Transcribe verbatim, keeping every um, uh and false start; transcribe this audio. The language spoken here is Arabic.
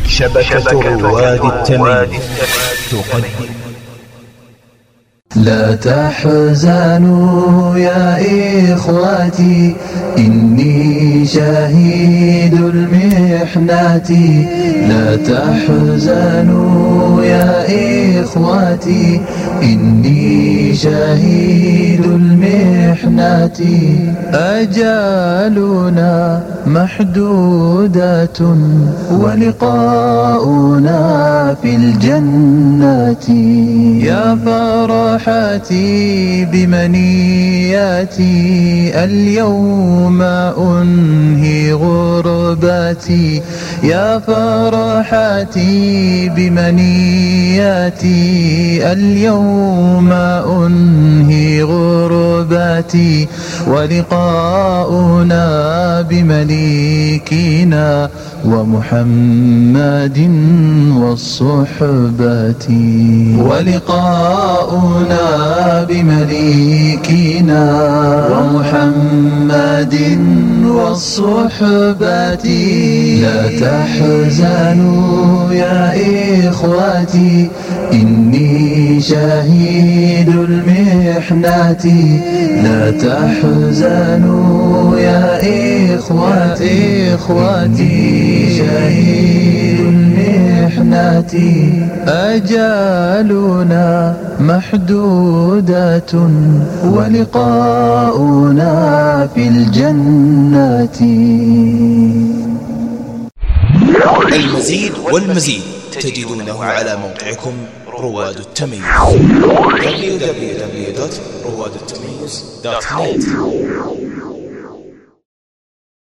شبكة رواد التمييز تقدم. لا تحزنوا يا إخواتي إني شهيد المحنة. لا تحزنوا يا إخواتي إني شهيد المحنة. أجالنا محدودة ولقاؤنا في الجنة. يا فرحتي بمنياتي اليوم أنهي غربتي. يا فرحتي بمنياتي اليوم أنهي غربتي. ولقاؤنا بمليكنا ومحمد والصحبة. ولقاؤنا بمليكنا ومحمد والصحبة. لا تحزنوا يا إخواتي إني شهيد المحنة. لا تحزنوا يا إخواتي إخواتي شهيد المحنة. أجالنا محدودة ولقاؤنا في الجنة. المزيد والمزيد تجدونه على موقعكم رواد التمييز دبليو دبليو دبليو دوت رواد التمييز دوت نت.